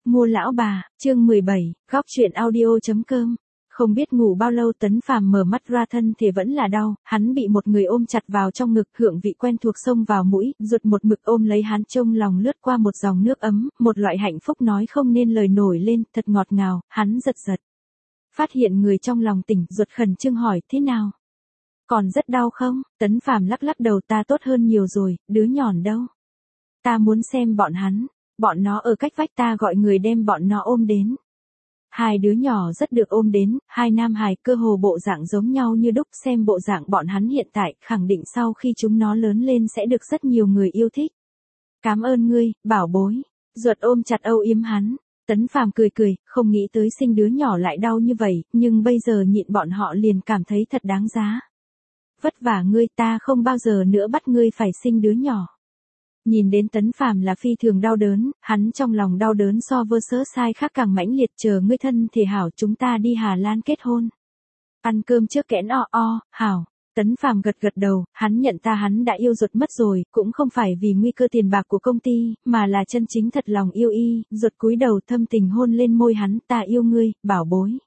Mua lão bà, chương 17, góc chuyện audio.com. Không biết ngủ bao lâu Tấn Phàm mở mắt ra thân thể vẫn là đau, hắn bị một người ôm chặt vào trong ngực, hương vị quen thuộc xông vào mũi, ruột một mực ôm lấy hắn, trong lòng lướt qua một dòng nước ấm, một loại hạnh phúc nói không nên lời nổi lên, thật ngọt ngào, hắn giật giật. Phát hiện người trong lòng tỉnh, ruột khẩn trương hỏi, thế nào? Còn rất đau không? Tấn Phàm lắc lắc đầu, ta tốt hơn nhiều rồi, đứa nhỏn đâu? Ta muốn xem bọn hắn. Bọn nó ở cách vách, ta gọi người đem bọn nó ôm đến. Hai đứa nhỏ rất được ôm đến, hai nam hài cơ hồ bộ dạng giống nhau như đúc, xem bộ dạng bọn hắn hiện tại, khẳng định sau khi chúng nó lớn lên sẽ được rất nhiều người yêu thích. Cảm ơn ngươi, bảo bối. Ruột ôm chặt âu yếm hắn. Tấn Phàm cười cười, không nghĩ tới sinh đứa nhỏ lại đau như vậy, nhưng bây giờ nhịn bọn họ liền cảm thấy thật đáng giá. Vất vả ngươi, ta không bao giờ nữa bắt ngươi phải sinh đứa nhỏ. Nhìn đến Tấn Phàm là phi thường đau đớn, hắn trong lòng đau đớn so với sớ sai khác càng mãnh liệt, chờ ngươi thân thể hảo chúng ta đi Hà Lan kết hôn. Ăn cơm trước kẽn hảo. Tấn Phàm gật gật đầu, hắn nhận ta hắn đã yêu ruột mất rồi, cũng không phải vì nguy cơ tiền bạc của công ty, mà là chân chính thật lòng yêu y, ruột cúi đầu thâm tình hôn lên môi hắn, ta yêu ngươi, bảo bối.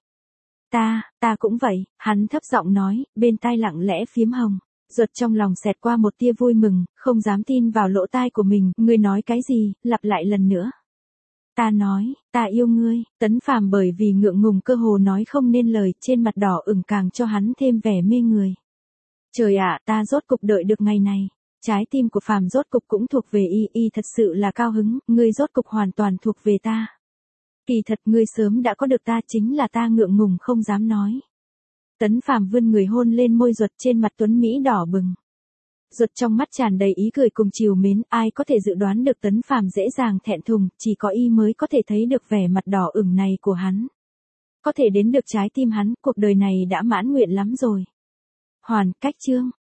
Ta cũng vậy, hắn thấp giọng nói, bên tai lặng lẽ phím hồng. Ruột trong lòng xẹt qua một tia vui mừng, không dám tin vào lỗ tai của mình, ngươi nói cái gì, lặp lại lần nữa. Ta nói, ta yêu ngươi, Tấn Phàm bởi vì ngượng ngùng cơ hồ nói không nên lời, trên mặt đỏ ửng càng cho hắn thêm vẻ mê người. Trời ạ, ta rốt cục đợi được ngày này. Trái tim của Phàm rốt cục cũng thuộc về y thật sự là cao hứng, ngươi rốt cục hoàn toàn thuộc về ta. Kỳ thật ngươi sớm đã có được ta, chính là ta ngượng ngùng không dám nói. Tấn Phàm vươn người hôn lên môi ruột, trên mặt tuấn Mỹ đỏ bừng. Ruột trong mắt tràn đầy ý cười cùng trìu mến, ai có thể dự đoán được Tấn Phàm dễ dàng thẹn thùng, chỉ có y mới có thể thấy được vẻ mặt đỏ ửng này của hắn. Có thể đến được trái tim hắn, cuộc đời này đã mãn nguyện lắm rồi. Hoàn cách chương.